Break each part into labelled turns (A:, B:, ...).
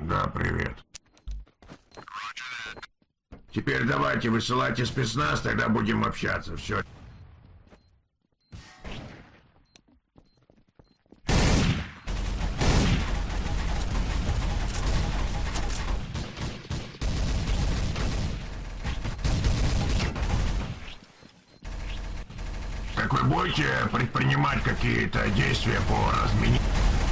A: Да, привет. Теперь давайте высылайте спецназ, тогда будем общаться. Все. Так вы будете предпринимать какие-то действия по разменению?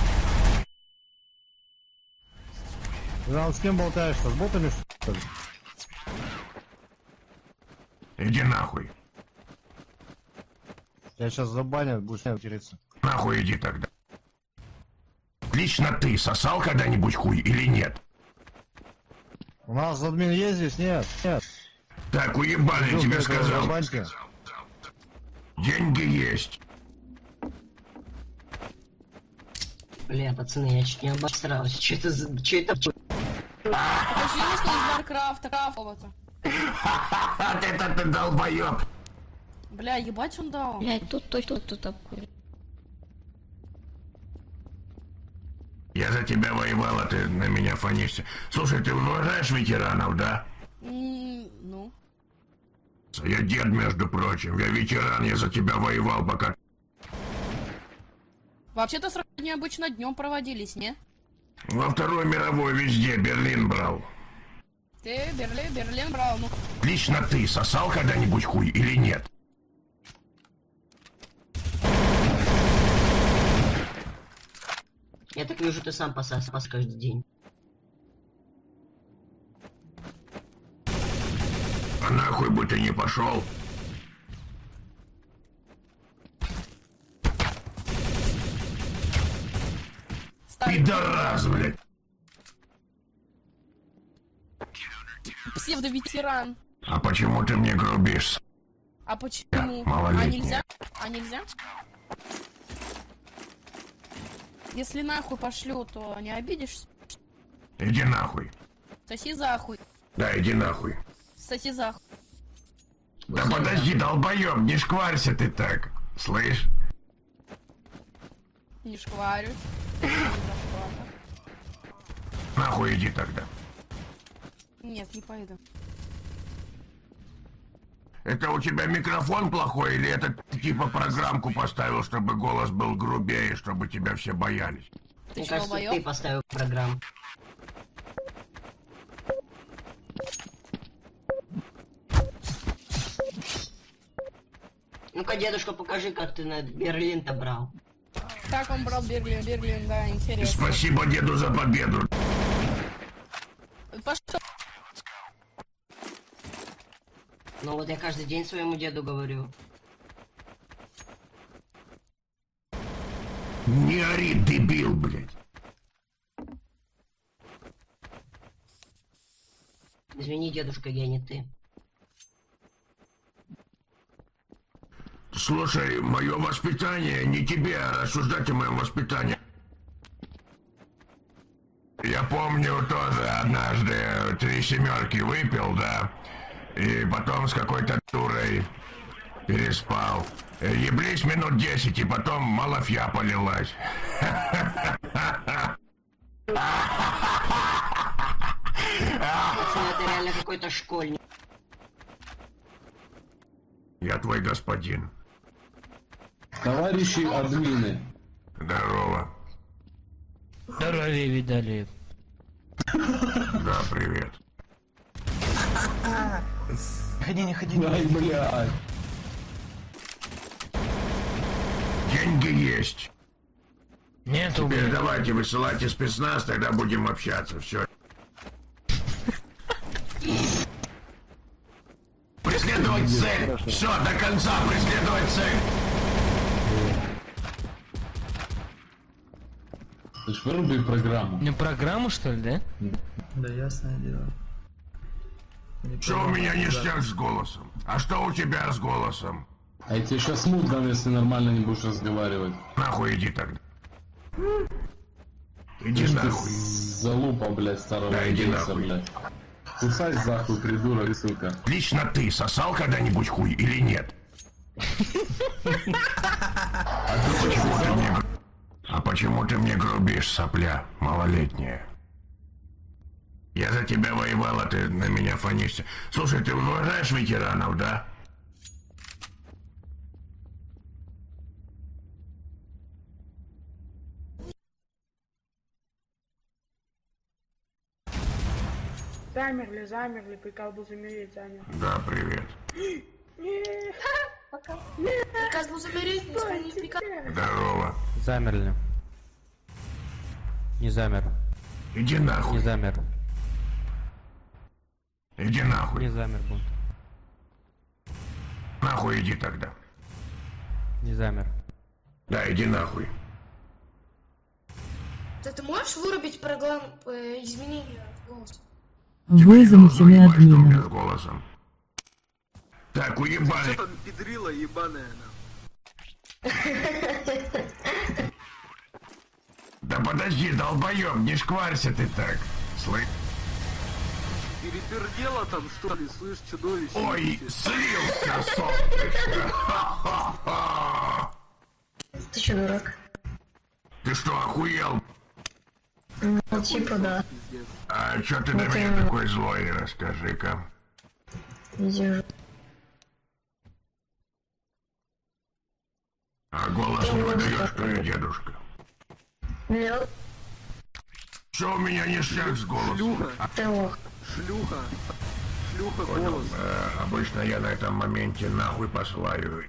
B: Жал, с кем болтаешься? С ботами, что ли?
A: Иди нахуй.
B: Я сейчас забанят, будешь не утереться.
A: Нахуй иди тогда. Лично ты сосал когда-нибудь хуй или нет?
B: У нас админ есть здесь? Нет. Нет.
A: Так, уебан, я тебе сказал.
B: Забаньте.
A: Деньги есть.
C: Бля, пацаны, я чуть не обосрался. Че это за... Че это...
D: Почему что из Варкрафта какого-то?
A: Ха-ха-ха, ты долбоёб.
D: Бля, ебать он дал.
E: Блять, тут такой.
A: Я за тебя воевал, а ты на меня фонишься. Слушай, ты уважаешь ветеранов, да?
D: Ну.
A: Я дед, между прочим. Я ветеран, я за тебя воевал, пока...
D: Вообще-то сражения обычно днем проводились, не?
A: Во Второй мировой везде Берлин брал.
D: Ты Берлин брал, ну.
A: Лично ты сосал когда-нибудь хуй или нет?
C: Я так вижу, ты сам пас каждый день.
A: А нахуй бы ты не пошел? Пидорас, блядь.
D: Псевдоветеран.
A: А почему ты мне грубишь?
D: А почему?
A: Малолетняя.
D: А нельзя? Если нахуй пошлю, то не обидишься?
A: Иди нахуй.
D: Соси захуй.
A: Да, иди нахуй.
D: Соси захуй.
A: Да подожди, долбоёб, не шкварься ты так. Слышь?
D: Не шкварюсь.
A: Нахуй иди тогда.
D: Нет, не пойду.
A: Это у тебя микрофон плохой или это ты типа программку поставил, чтобы голос был грубее, чтобы тебя все боялись?
D: Ты
C: Мне
D: что,
C: кажется,
D: долбоёб?
C: ты поставил программу. Ну-ка, дедушка, покажи, как ты на Берлин-то брал.
D: Как он брал Берлин, да, интересно.
A: Спасибо деду за победу.
D: Пошел.
C: Ну вот я каждый день своему деду говорю.
A: Не ори, дебил, блядь.
C: Извини, дедушка, я не ты.
A: Слушай, мое воспитание, не тебе рассуждать о моем воспитании. Я помню тоже однажды 3 семерки выпил, да, и потом с какой-то дурой переспал. Еблись минут 10, и потом малафья полилась.
C: Пацаны, это реально какой-то школьник.
A: Я твой господин.
F: Товарищи админы.
A: Здорово.
G: Здоровье видали.
A: Да, привет.
G: Не ходи.
F: Ай, блядь.
A: Деньги есть.
G: Нет,
A: Теперь давайте высылайте спецназ, тогда будем общаться. Все. Преследовать цель. Все, до конца преследовать цель.
F: Ты ж выруби программу.
G: Не программу, что ли, да?
H: Да, ясное дело.
A: Что у меня ништяк с голосом? А что у тебя с голосом?
F: А я тебе сейчас смут дам, если нормально не будешь разговаривать.
A: Нахуй иди тогда. Иди
F: Ты
A: нахуй.
F: залупа, блядь, старого
A: Да, иди
F: индейца,
A: нахуй.
F: блядь. Кусай захуй, придурок и сука.
A: Лично ты сосал когда-нибудь хуй или нет? А почему ты мне грубишь, сопля малолетняя? Я за тебя воевал, а ты на меня фонишься. Слушай, ты уважаешь ветеранов, да?
I: Замерли, приказ был замереть, замер.
A: Да, привет.
I: Пока.
D: Приказ был замереть, не исполнить приказ.
A: Здорово.
B: Замерли. Не замер.
A: Иди нахуй.
B: Не замер.
A: Иди нахуй.
B: Не замер бунт.
A: Нахуй иди тогда.
B: Не замер.
A: Да, иди нахуй.
D: Ты можешь вырубить программу изменения голоса?
A: Вы замечены админом. С голосом. Так, уебали.
H: Что там педрила ебаная,
A: Да подожди, долбоёб, не шкварься ты так. Слышь.
H: перепердела там, что ли, слышь, чудовище?
A: Ой, слился, солнышко. Ха-ха-ха.
C: Ты что, дурак?
A: Ты что, охуел?
C: Ну, типа, да.
A: А чё ты на меня такой злой, расскажи-ка.
C: Держу.
A: А голос не выдаёшь, что я дедушка?
C: Нет,
A: Чё у меня ништяк с голосом?
H: Шлюха,
C: ты лох.
H: шлюха, шлюха
A: Понял,
H: голос.
A: обычно я на этом моменте нахуй посылаю.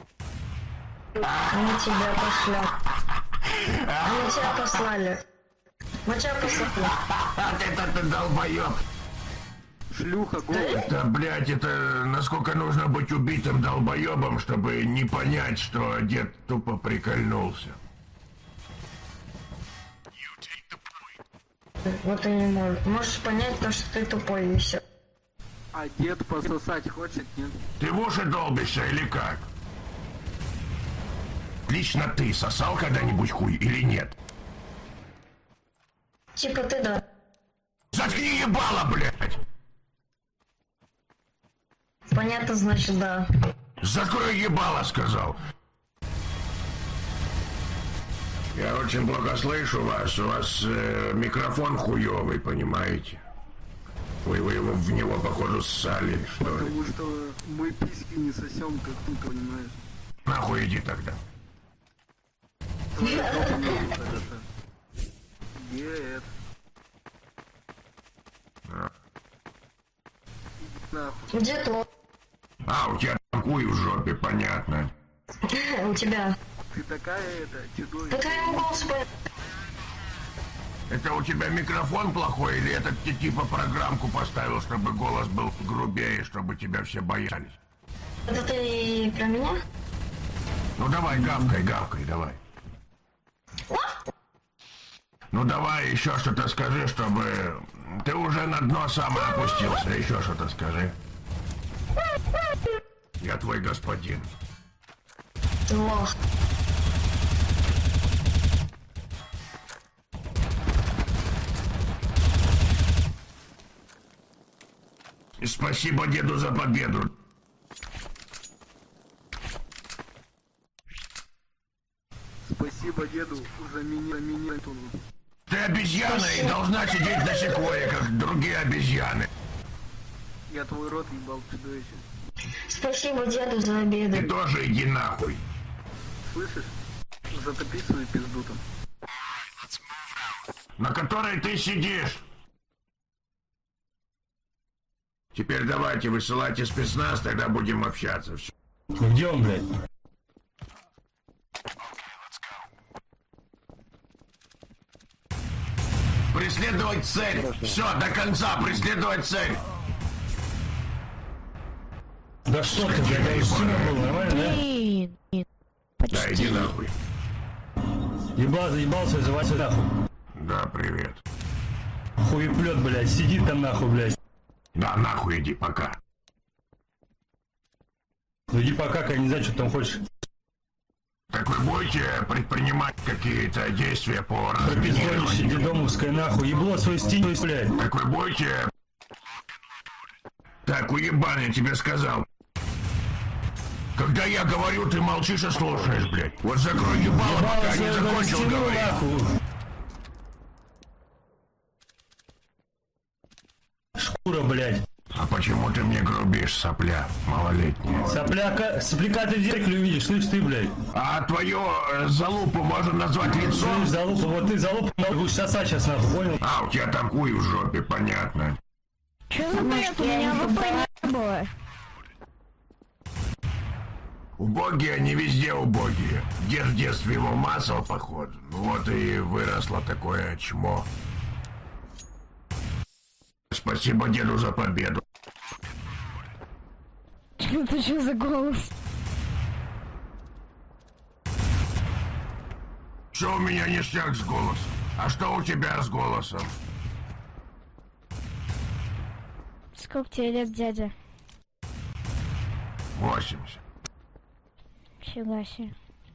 C: Они тебя послали. Они тебя послали. Мы тебя послали.
A: Это долбоёб.
H: Шлюха голос.
A: Это, блядь, это насколько нужно быть убитым долбоёбом, чтобы не понять, что дед тупо прикольнулся.
C: Вот и не можешь. Можешь понять то, что ты тупой и все.
H: А дед пососать хочет, нет?
A: Ты в уши долбишься или как? Лично ты сосал когда-нибудь хуй или нет?
C: Типа ты да.
A: Заткни ебало, блядь!
C: Понятно, значит, да.
A: Закрой ебало, сказал. Я очень плохо слышу вас. У вас микрофон хуёвый, понимаете? Вы его в него, походу, ссали, что ли?
H: Потому что мы письки не сосем, как ты понимаешь.
A: Нахуй иди тогда.
H: Твоя жопа не хороша. Дед. Иди нахуй.
C: Где то?
A: А, у тебя там хуй в жопе, понятно.
C: У тебя.
H: Ты такая чудовище.
C: Да твоему голосу
A: Это у тебя микрофон плохой или это ты типа программку поставил, чтобы голос был грубее, чтобы тебя все боялись?
C: Это ты про меня?
A: Ну давай, гавкай, давай. Ну давай еще что-то скажи, чтобы... Ты уже на дно сам опустился, еще что-то скажи. Я твой господин.
C: Ты лох.
A: И спасибо деду за победу.
H: Спасибо деду за меня.
A: Ты обезьяна и должна сидеть на секвойе, как другие обезьяны.
H: Я твой рот ебал, чудовище.
C: Спасибо деду за обеды.
A: Ты тоже иди нахуй.
H: Слышишь? Затопи свою пизду там.
A: На которой ты сидишь. Теперь давайте высылайте спецназ, тогда будем общаться. Всё.
F: Где он, блядь?
A: Преследовать цель. Все, до конца преследовать цель.
F: Да что ты, блядь, я был, нормально, да?
E: Нет,
A: Да, иди нахуй.
F: Заебался, завайся нахуй.
A: Да, привет.
F: Хуеплет, блядь, сидит там нахуй, блядь.
A: Да, нахуй иди, пока.
F: Ну иди пока, я не знаю, что ты там хочешь.
A: Так вы будете предпринимать какие-то действия по
F: Пропиздонище,
A: разминированию?
F: дедомовское, нахуй, ебло свой стиль, блядь.
A: Так вы будете... Так, уебан, я тебе сказал. Когда я говорю, ты молчишь и слушаешь, блядь. Вот закрой ебало, пока не закончил говорить.
F: Нахуй.
J: дура, блядь.
A: А почему ты мне грубишь, сопля малолетняя?
J: Сопляка ты в зеркале увидишь, слышь ты, блядь.
A: А твою залупу можно назвать лицом?
J: Слышь, залупа, вот ты залупу будешь сосать сейчас, нахуй, понял?
A: А, у тебя там хуй в жопе, понятно.
E: Че за бред? У меня ВП не было.
A: Убогие, они везде убогие. Дед в детстве его мазал, походу. Ну вот и выросло такое чмо. Спасибо деду за победу.
E: Это что за голос?
A: Что у меня ништяк с голосом? А что у тебя с голосом?
E: Сколько тебе лет, дядя?
A: 80.
E: Фига себе.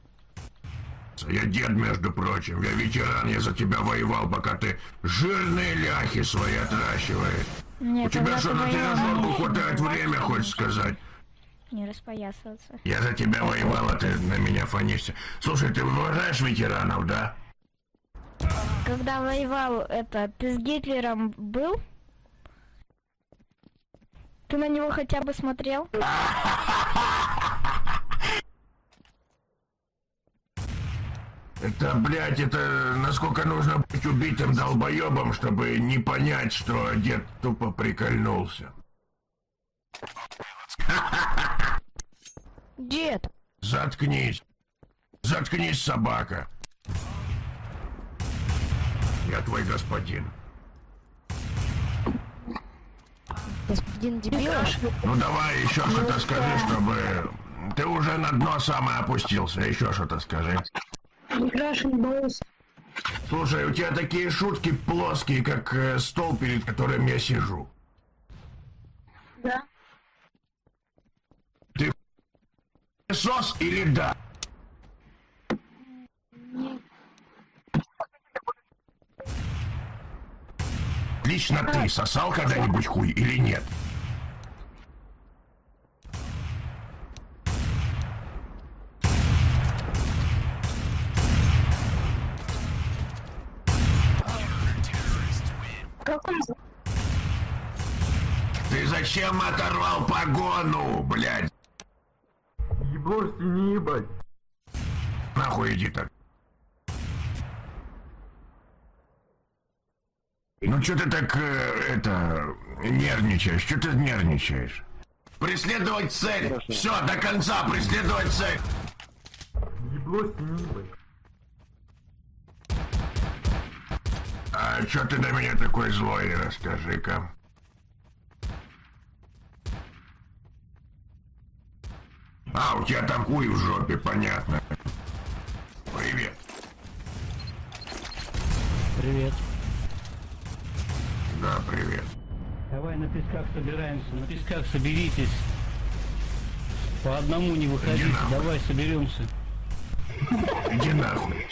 A: Я дед, между прочим. Я ветеран, я за тебя воевал, пока ты жирные ляхи свои отращиваешь.
E: Нет,
A: У тебя что, на тренажерку хватает время, хочешь сказать?
E: Не распоясываться.
A: Я за тебя воевал, а ты на меня фонишься. Слушай, ты уважаешь ветеранов, да?
E: Когда воевал, ты с Гитлером был? Ты на него хотя бы смотрел?
A: Это, блядь, это насколько нужно быть убитым долбоебом, чтобы не понять, что дед тупо прикольнулся.
E: Дед!
A: Заткнись. Заткнись, собака. Я твой господин.
E: Господин дебилош?
A: Ну давай еще что-то скажи, чтобы... Ты уже на дно самое опустился. Еще что-то скажи. Слушай, у тебя такие шутки плоские, как стол, перед которым я сижу.
I: Да.
A: Ты сос или да?
I: Нет.
A: Лично ты сосал когда-нибудь хуй или нет? Ты зачем оторвал погону, блядь?
H: Ебошься, не ебать.
A: Нахуй иди так. Ну что ты так, нервничаешь? Что ты нервничаешь? Преследовать цель! Все, до конца преследовать цель!
H: Ебошься, не ебать.
A: А что ты на меня такой злой, расскажи-ка. А, у тебя там хуй в жопе, понятно. Привет.
G: Привет.
A: Да, привет.
G: Давай на песках собираемся, на песках соберитесь. По одному не выходите, давай соберемся.
A: Иди нахуй.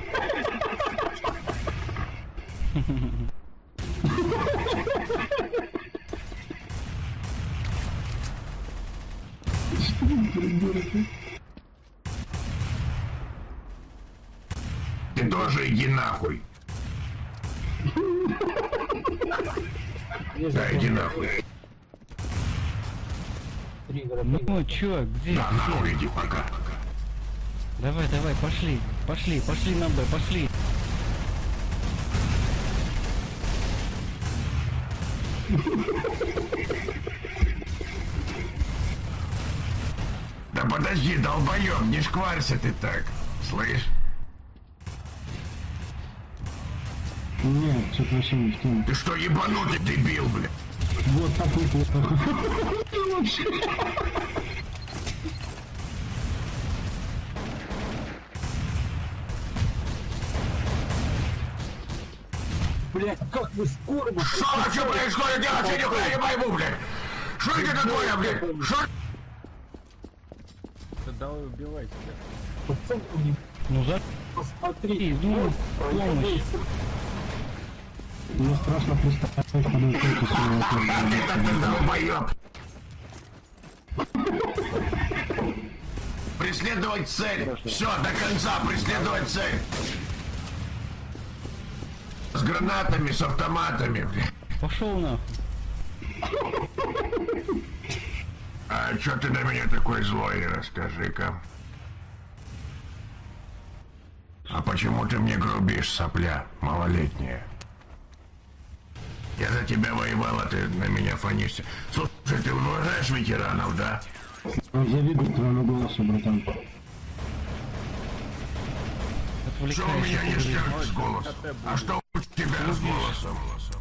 A: Ты тоже иди нахуй. Да, иди нахуй.
G: Ну чё, где?
A: Да, нахуй иди пока.
G: Давай, давай, пошли. Пошли, пошли на Б, пошли.
A: Да подожди, долбоёб, не шкварься ты так. Слышь?
B: Нет, что-то вообще не в тему.
A: Ты что, ебанутый дебил, блядь?
B: Вот так выпало. Блять, как вы скоро?
A: Что вообще происходит? Я вообще нихуя не пойму, блядь. Что это такое, блядь? Что?
H: Давай убивай тебя.
B: Пацан,
G: Ну за...
B: посмотри,
G: ну, помощь.
B: мне страшно представить, что он
A: Ты долбоёб. Преследовать цель. Все, до конца преследовать цель. С гранатами, с автоматами, блядь.
G: Пошел нахуй.
A: А чё ты на меня такой злой, расскажи-ка. А почему ты мне грубишь, сопля малолетняя? Я за тебя воевал, а ты на меня фонишься. Слушай, ты уважаешь ветеранов, да?
K: Завидую твоему голосу, братан.
A: Что у меня ништяк с голосом? А что у тебя с голосом?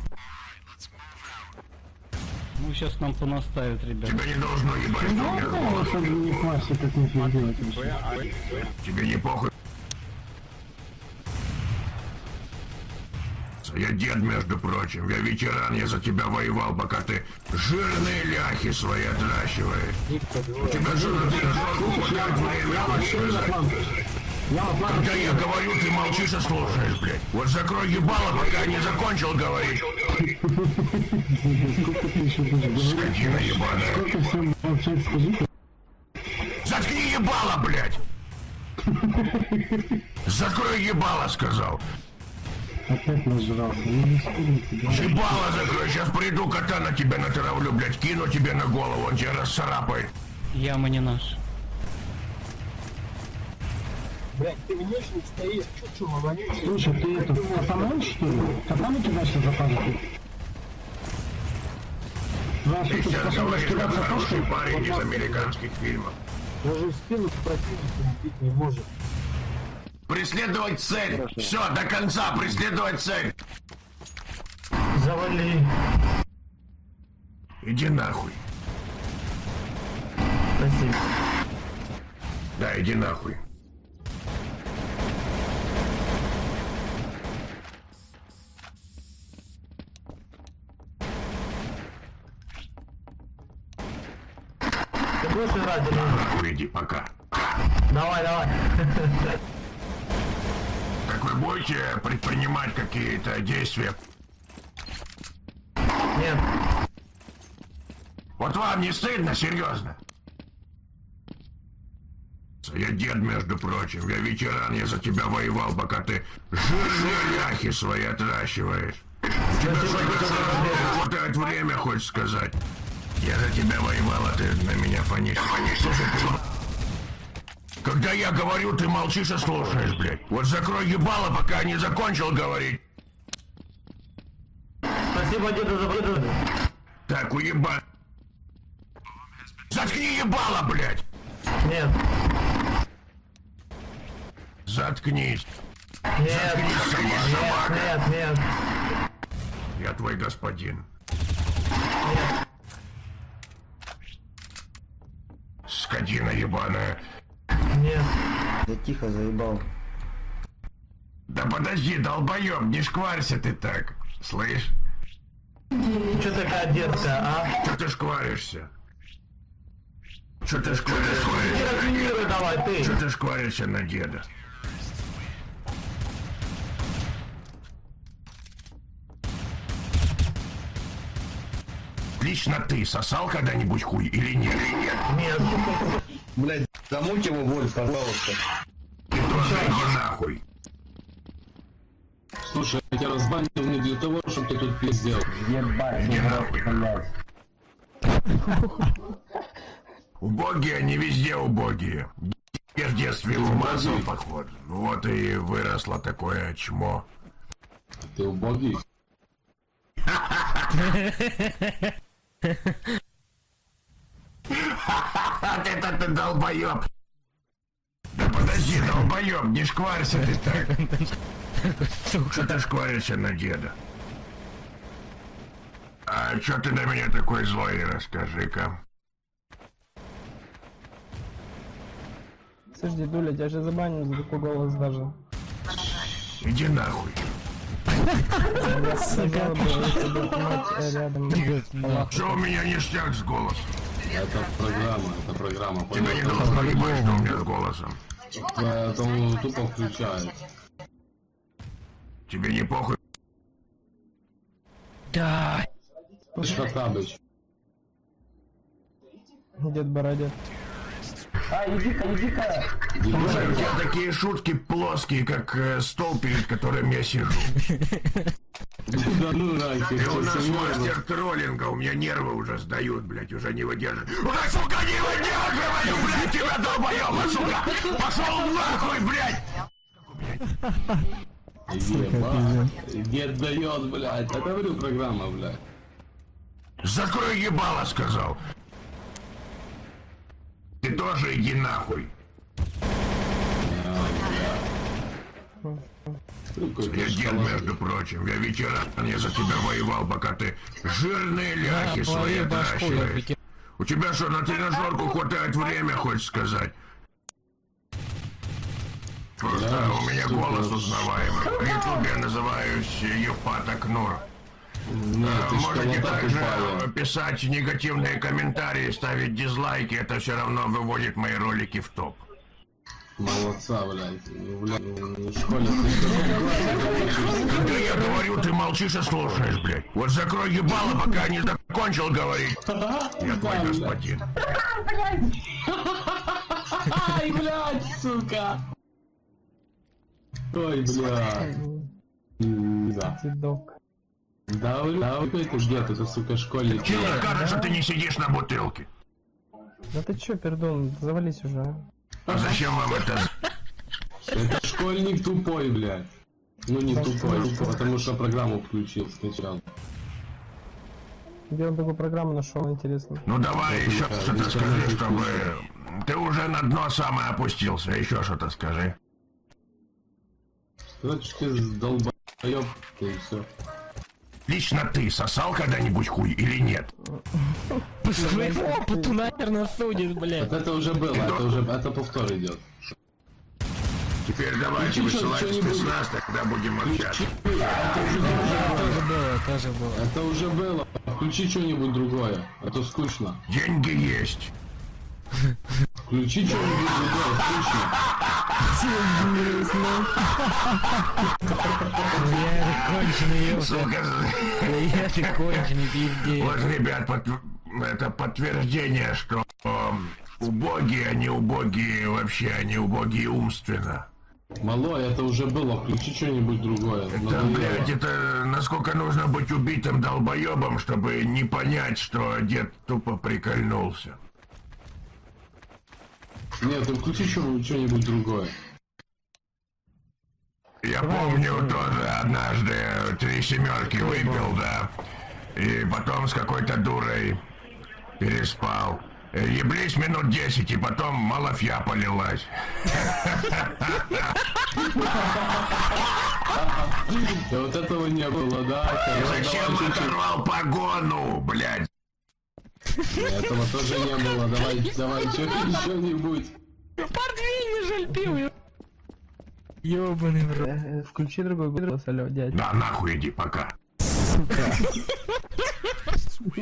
G: Ну, сейчас нам понаставят, ребят.
A: Тебя не должно ебать, что у меня с голосом.
K: Не хвасти, как не делать.
A: Тебе не похуй? Я дед, между прочим, я ветеран, я за тебя воевал, пока ты жирные ляхи свои отращиваешь. У тебя жирные ляхи, время хочешь сказать? Когда я говорю, ты молчишь и слушаешь, блядь. Вот закрой ебало, пока я не закончил говорить. Скотина ебаная. Заткни ебало, блядь! Закрой ебало, сказал.
K: Опять нажрался, не вспомнил тебя.
A: Ебало закрой, сейчас приду, кота на тебя натравлю, блядь, кину тебе на голову, он тебя расцарапает.
G: Яма не наша.
K: Блядь, ты внешне стоишь, чуть-чуть вонючий. Слушай, ты это, катаном, что ли? Катаном тебя сейчас запазит?
A: Ты сейчас говоришь, как хороший парень из американских фильмов.
K: Даже в спину противника бить не может.
A: Преследовать цель! Хорошо. Все, до конца преследовать цель!
K: Завали!
A: Иди нахуй.
K: Спасибо.
A: Да, иди нахуй.
K: Ты будешь играть или нет?
A: Нахуй иди, пока.
K: Давай, давай.
A: Так вы будете предпринимать какие-то действия?
K: Нет.
A: Вот вам не стыдно, серьезно? Я дед, между прочим, я ветеран, я за тебя воевал, пока ты жирные ляхи свои отращиваешь. У тебя что, хватает время, хочешь сказать? Я за тебя воевал, а ты на меня фонишь. Слушай, когда я говорю, ты молчишь и слушаешь, блядь. Вот закрой ебало, пока я не закончил говорить.
K: Спасибо, деда, за выдачу.
A: Так, уеба... Заткни ебало, блядь!
K: Нет.
A: Заткнись.
K: Нет.
A: Заткнись, собака.
K: Нет, нет.
A: Я твой господин.
K: Нет.
A: Скотина ебаная.
K: Нет.
L: Да тихо, заебал.
A: Да подожди, долбоёб, не шкварься ты так. Слышь?
K: Чё такая детская, а?
A: Чё ты шкваришься? Чё ты шкваришься?
K: Давай, ты.
A: Чё ты шкваришься на деда? Лично ты сосал когда-нибудь хуй или нет?
K: Нет.
L: Блядь, замуть его, Воль, пожалуйста.
A: Ты тоже иди нахуй.
F: Слушай, я тебя разбанил не для того, чтобы ты тут пиздел.
L: Ебать,
A: иди нахуй. Убогие, они везде убогие. Я в детстве умазал, походу. Вот и выросло такое чмо.
F: Ты убогий?
A: Это ты долбоёб. Да подожди, долбоёб, не шкварься ты так. Что ты шкваришься на деда? А чё ты на меня такой злой, расскажи-ка.
M: Слышь, дедуля, тебя же забанили за такой голос даже.
A: Иди нахуй.
M: Я сказал бы, если бы мать рядом.
A: Что у меня ништяк с голосом?
F: Это программа.
A: Тебя не должно ебать, что у меня с голосом.
F: Поэтому тупо включает.
A: Тебе не похуй?
M: Да.
F: Шкатабыч.
M: Дед Бородет.
L: А, иди-ка.
A: Слушай, у тебя такие шутки плоские, как стол, перед которым я сижу.
F: Да ну нахер.
A: Ты у нас мастер троллинга, у меня нервы уже сдают, блядь, уже не выдерживаю. Ой, сука, не выдерживаю, блядь, тебя долбоёба, сука! Пошел нахуй, блядь!
F: Ебать. Дед дает, блядь. Я говорю, программа, блядь.
A: Закрой ебало, сказал. Ты тоже иди нахуй. Я дед, между прочим, я ветеран, я за тебя воевал, пока ты жирные ляхи свои отращиваешь. У тебя что, на тренажерку хватает время, хочешь сказать? Просто у меня голос узнаваемый. В ютубе я называюсь Ефат Акнур. Можете также писать негативные комментарии, ставить дизлайки, это все равно выводит мои ролики в топ.
F: Молодца, блядь. В школе
A: Да я говорю, ты молчишь и слушаешь, блядь. Вот закрой ебало, пока не закончил говорить. Я твой господин.
F: Ай, блядь, сука. Ой, блядь. Да.
M: Дедок.
F: Да, это дед, это, сука, школьник.
A: Чего скажешь, что ты не сидишь на бутылке?
M: Да ты чё, пердун, завались уже, а?
A: А зачем вам это?
F: Это школьник тупой, блядь. Ну не тупой, потому что программу включил, скачал.
M: Где он такую программу нашел, интересно?
A: Ну давай еще что-то скажи, чтобы... Ты уже на дно самое опустился, еще что-то скажи.
F: Короче, ты долбоёб, и все.
A: Лично ты сосал когда-нибудь хуй или нет?
M: По своему опыту, наверное, судит, блядь.
F: Вот это уже было, это повтор идет.
A: Теперь давайте высылать спецназ, тогда будем общаться.
F: Это уже было. Включи что-нибудь другое, а то скучно.
A: Деньги есть.
F: Включи что-нибудь другое, скучно.
M: Я конченый,
A: сука.
M: Я конченый, пиздец.
A: Вот, ребят, это подтверждение, что убогие, они убогие вообще, они убогие умственно.
F: Малой, это уже было, включи что-нибудь другое.
A: Это, блядь, это насколько нужно быть убитым долбоебом, чтобы не понять, что дед тупо прикольнулся.
F: Нет, ну включи что-нибудь другое.
A: Я помню, тоже однажды 3 семерки выпил, да, и потом с какой-то дурой переспал. Еблись минут 10, и потом малафья полилась.
F: Вот этого не было, да?
A: Зачем оторвал погону, блядь?
F: Этого тоже не было, давай, что-нибудь.
M: Портвейн жаль пил. Ёбаный в рот. Включи другой голос, алё, дядь.
A: Да нахуй иди, пока.
M: Сука.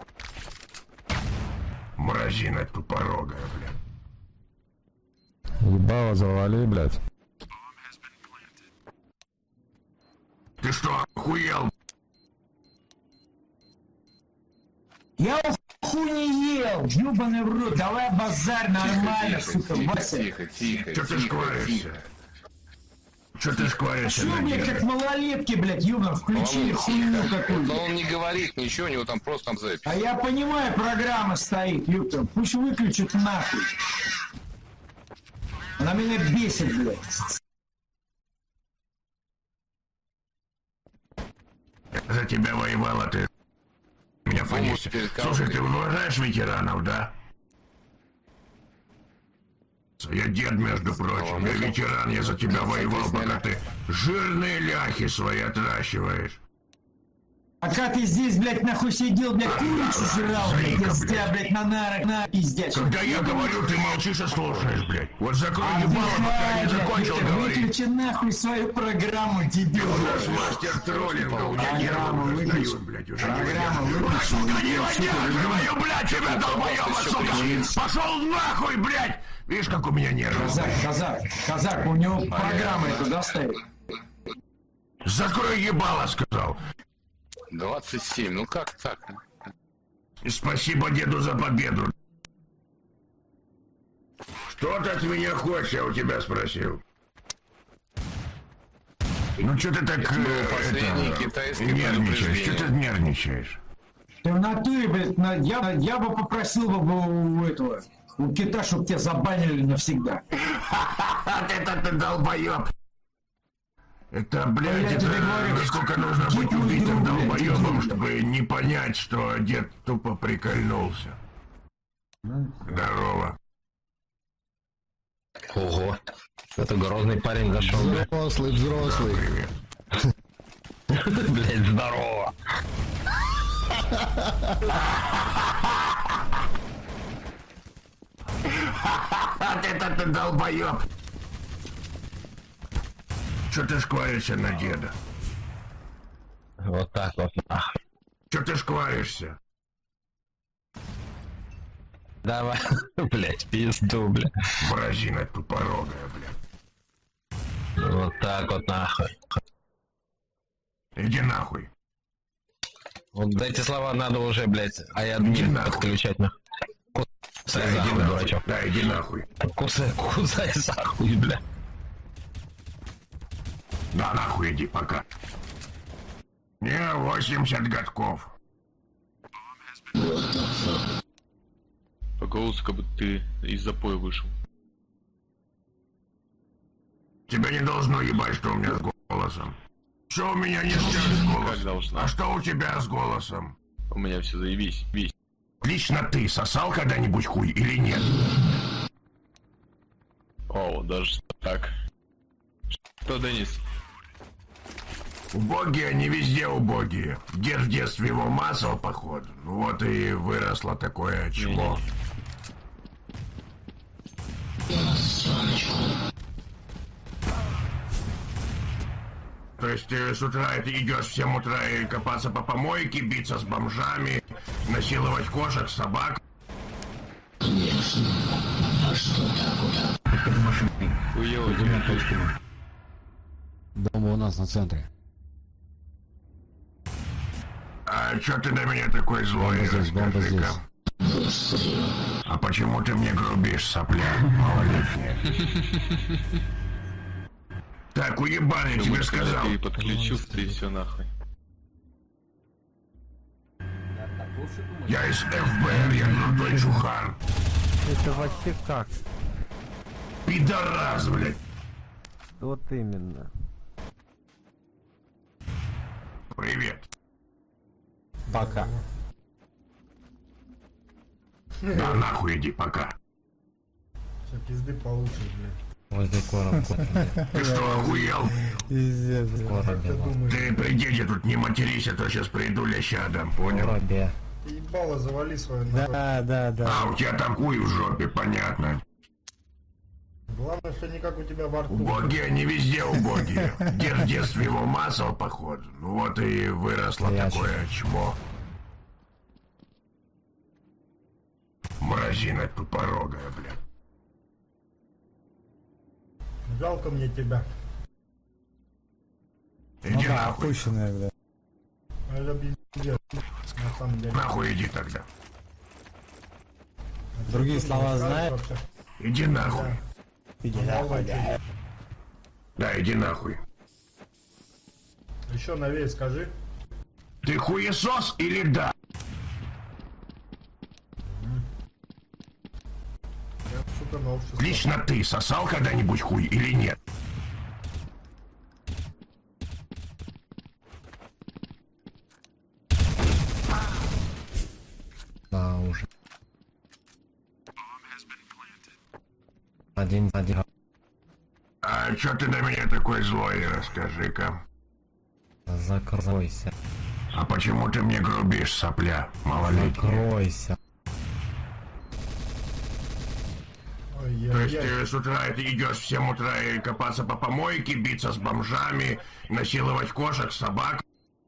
A: Мразина тупорогая, блядь.
N: Ебало завали, блядь.
A: Ты что, охуел?
K: Я хуй не ел, ёбаный в рот, давай базар нормально, сука, Вася.
A: Тихо. Чё ты шкваришься? Чё ты шкваришься?
K: Что, блядь, как малолетки, блядь, ёбан, включили хуйню какую-то.
O: Но он не говорит ничего, у него там просто там запись.
K: А я понимаю, программа стоит, ёпта, пусть выключит нахуй. Она меня бесит, блядь.
A: За тебя воевала, ты меня фонишься. Слушай, ты уважаешь ветеранов, да? Я дед, между прочим, я ветеран, я за тебя воевал, пока ты жирные ляхи свои отращиваешь.
K: Пока ты здесь, блядь, нахуй сидел, блядь, курицу жрал, блядь, я с тебя, блядь, на нарах, на пиздец.
A: Когда я говорю, ты молчишь и слушаешь, блядь. Вот закрой ебало, пока я не закончил говорить.
K: Выключи нахуй свою программу, дебил.
A: У нас мастер троллинга, у меня нервы уже сдают, блядь, уже не выдерживаю. Сука, не выдерживаю, блядь, тебя долбоёба, сука. Пошел нахуй, блядь. Видишь, как у меня нервы.
K: Казак, у него программа эту доставит.
A: Закрой ебало, сказал.
O: 27, ну как так?
A: Спасибо деду за победу. Что ты от меня хочешь, я у тебя спросил. Ну что ты так
O: последний китайский
A: нервничаешь? Что ты нервничаешь?
K: Ты в натуре, блядь, я бы попросил бы у этого, у кита, чтобы тебя забанили навсегда.
A: Это ты долбоёб! Это, блядь,
K: я тебе говорю,
A: насколько нужно быть убитым долбоёбом, чтобы не понять, что дед тупо прикольнулся. Здорово.
L: Ого, это грозный парень зашел.
N: Взрослый.
A: Привет.
L: Блять, здорово.
A: Это ты долбоёб! Чё ты шкваришься на деда?
L: Вот так вот, нахуй.
A: Чё ты шкваришься?
L: Давай, блять, пизду, блядь.
A: Мразина тупорогая, блядь.
L: Вот так вот, нахуй.
A: Иди нахуй.
L: Вот эти слова надо уже, блять, админ подключать, нахуй. Кусай захуй, дурачок.
A: Да, иди нахуй.
L: Кусай захуй, бля.
A: Да нахуй иди, пока. Не, 80 годков.
P: По голосу, как будто ты из запоя вышел.
A: Тебя не должно ебать, что у меня с голосом. Что у меня не с голосом? А что у тебя с голосом?
P: У меня все заебись.
A: Лично ты сосал когда-нибудь хуй или нет?
P: О, даже так. Что, Денис?
A: Убогие, они везде убогие. Дед в детстве его мазал, походу. Ну вот и выросло такое чмо. То есть с утра ты идешь в 7 утра и копаться по помойке, биться с бомжами, насиловать кошек, собак.
N: Конечно. А что так
P: Хуёво.
N: Дома у нас на центре.
A: А чё ты на меня такой злой, расскажи-ка? А почему ты мне грубишь, сопля малолетняя? Так, уебан, я тебе сказал.
P: Ты подключился, и все нахуй.
A: Я из ФБР, я крутой чухан.
B: Это вообще как?
A: Пидорас, блядь.
B: Вот именно.
A: Привет.
B: Пока.
A: Да нахуй иди, пока.
K: Все, пизды получишь, блядь.
B: Возле коробка.
A: Ты что, охуел?
B: Пиздец.
A: Ты при деде тут не матерись, а то сейчас приду ляща дам, понял?
B: Коробе.
K: Ебало завали свою
B: нахуй. Да.
A: А, у тебя там хуй в жопе, понятно.
K: Главное, что не как у тебя во рту.
A: Убогие, они везде убогие. Дед в детстве его мазал, походу. Ну вот и выросло такое чмо. Мразина тупорогая, блядь.
K: Жалко мне тебя.
A: Иди нахуй.
B: Опущенная, бля.
K: Это пиздец, на самом деле.
A: Нахуй иди тогда.
B: Другие слова знаешь?
A: Иди нахуй.
B: Иди нахуй, да.
A: Да, иди нахуй.
K: Еще новее скажи.
A: Ты хуесос или да?
K: Я, сука, на общество.
A: Лично ты сосал когда-нибудь хуй или нет?
B: Да, уже. Один.
A: А чё ты на меня такой злой, расскажи-ка?
B: Закройся.
A: А почему ты мне грубишь, сопля малолетняя?
B: Закройся.
A: То есть ты с утра ты идешь в 7 утра и копаться по помойке, биться с бомжами, насиловать кошек, собак?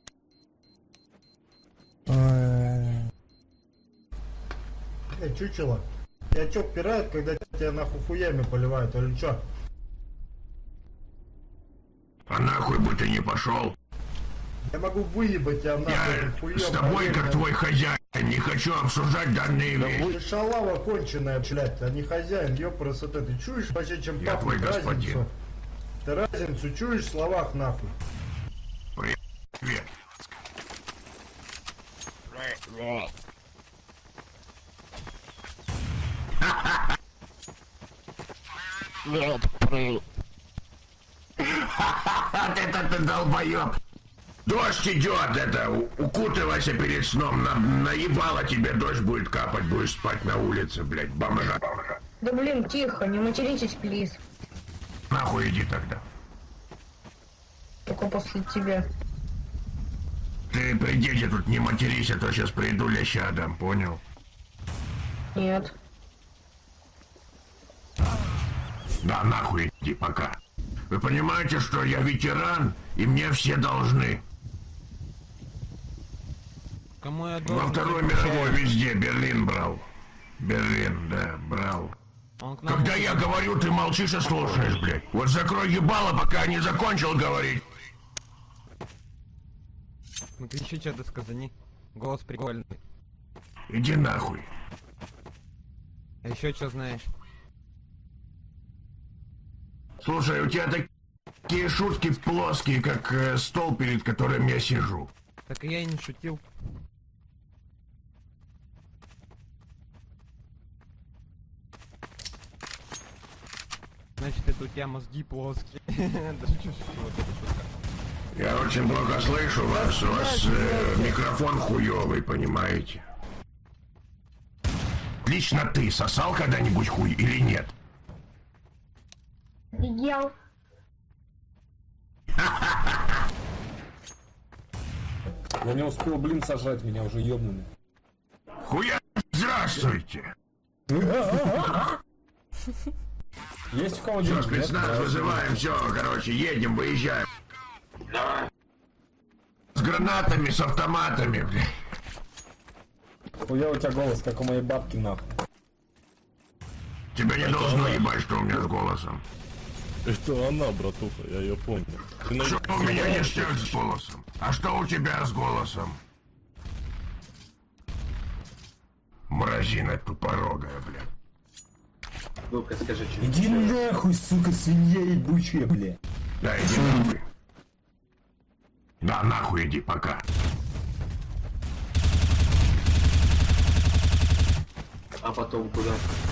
K: Чучело. Тебя чё пирает, когда тебя нахуй хуями поливают, или чё?
A: А нахуй бы ты не пошел.
K: Я могу выебать тебя нахуй
A: Я
K: хуем.
A: с тобой, как твой хозяин, не хочу обсуждать данные вещи.
K: Ты шалава конченая, блядь, а не хозяин, ёпрст, ты чуешь вообще, чем
A: Я
K: пахнет
A: твой господин.
K: разницу?
Q: Ты разницу чуешь в словах нахуй?
A: Привет. Это долбоёб. Дождь идет, это, укутывайся перед сном, наебало тебе дождь будет капать, будешь спать на улице, блядь, бомжа.
C: Да блин, тихо, не материтесь, плиз.
A: Нахуй иди тогда.
C: Только после тебя.
A: Ты при деде тут не матерись, а то сейчас приду леща отдам, понял?
C: Нет.
A: Да, нахуй иди, пока. Вы понимаете, что я ветеран, и мне все должны.
R: Кому я должен?
A: Во Второй мировой везде Берлин брал. Берлин, да, брал. Когда я говорю, ты молчишь и слушаешь, блядь. Вот закрой ебало, пока я не закончил говорить.
R: Ну ты еще что-то сказани. Голос прикольный.
A: Иди нахуй.
R: А еще что знаешь?
A: Слушай, у тебя такие шутки плоские, как стол, перед которым я сижу.
R: Так и я и не шутил. Значит, это у тебя мозги плоские. Да шучу, вот это шутка.
A: Я очень плохо слышу вас, у вас микрофон хуёвый, понимаете? Лично ты сосал когда-нибудь хуй или нет?
E: Ел.
F: Я не успел, блин, сажать, меня уже ёбнули.
A: Хуя, здравствуйте!
F: Есть у кого
A: Все,
F: деньги?
A: спецназ вызываем, все, короче, едем, выезжаем. С гранатами, с автоматами, блядь.
F: Хуя у тебя голос, как у моей бабки, нахуй.
A: Тебя не должно ебать, что у меня с голосом.
S: Это она, братуха, я ее помню.
A: Что у меня ништяк с голосом? А что у тебя с голосом? Мразина тупорогая, блядь.
K: Ну-ка, скажи, что...
F: Иди нахуй, сука, свинья ебучая, бля.
A: Да, иди нахуй. Да, нахуй иди, пока.
K: А потом куда?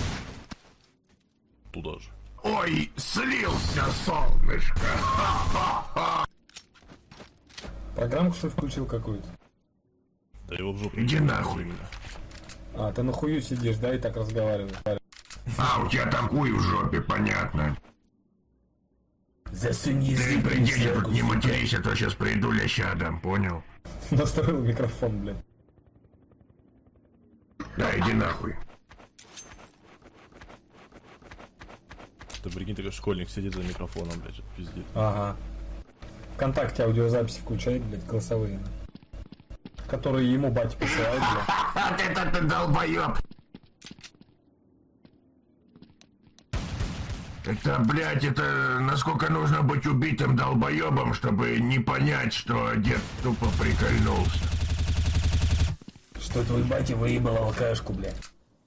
S: Туда же.
A: Ой, слился солнышко. Ха-ха-ха.
F: Программку что включил какую-то?
S: Да его в жопу.
A: Иди нахуй.
F: А, ты на хую сидишь, да, и так разговариваешь?
A: А, у тебя там хуй в жопе, понятно.
F: Засунь
A: Ты
F: язык.
A: при деде тут не матерись, а то сейчас приду леща отдам, понял?
F: Настроил микрофон, блядь.
A: Да, иди нахуй.
S: Ты прикинь, такой школьник сидит за микрофоном, блядь, что-то пиздит.
F: Ага. ВКонтакте аудиозаписи включает, блядь, голосовые. Которые ему батя посылает, блядь.
A: А ты долбоёб. Это, блядь, это насколько нужно быть убитым долбоёбом, чтобы не понять, что дед тупо прикольнулся.
F: Что твой батя выебал алкашку, блядь.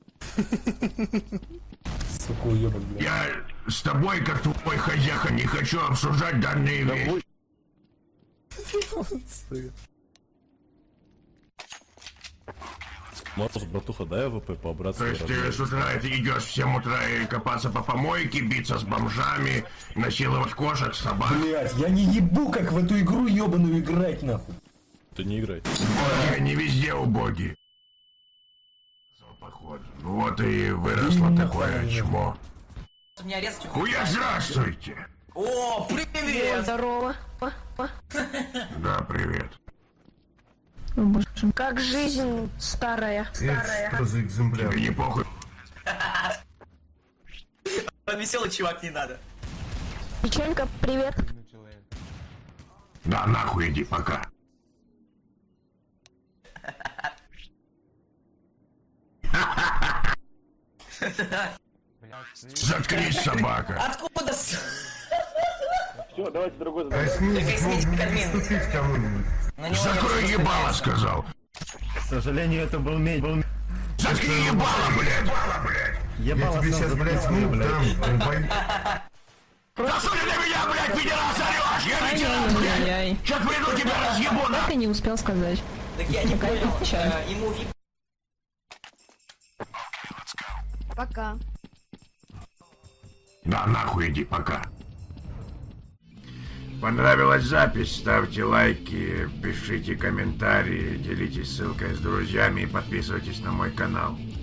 F: Сука, уебок, блядь.
A: Я с тобой, как твой хозяйка, не хочу обсуждать данные вещи.
S: Может, братуха, дай АВП по-братски.
A: То есть ты с утра ты идешь в 7 утра и копаться по помойке, биться с бомжами, насиловать кошек, собак.
F: Блядь, я не ебу, как в эту игру ебаную играть, нахуй.
S: Ты не играй.
A: Боги, не везде убоги. Походу. Вот и выросло такое чмо. Хуя, здравствуйте!
T: О, привет!
C: Здорово.
A: Да, привет.
C: Как жизнь старая?
A: Что за экземпляр? Тебе не похуй.
T: Веселый чувак, не надо.
C: Печенька, привет.
A: Да, нахуй иди, пока. Заткнись, собака.
T: Откуда?
Q: Все, давайте другой
A: Закрой ебало, сказал.
J: К сожалению, это был медь.
A: Заткни ебало, блядь.
J: Я тебе сейчас, блядь, смыл, там.
A: Да сука для меня, блядь,
U: Ай-яй-яй.
A: Сейчас приду тебя разъебу, на!
U: Так и не успел сказать.
T: Так я не
U: Какая
T: понял,
U: печаль.
T: ему вип...
D: Пока.
A: Да, нахуй иди, пока. Понравилась запись? Ставьте лайки, пишите комментарии, делитесь ссылкой с друзьями и подписывайтесь на мой канал.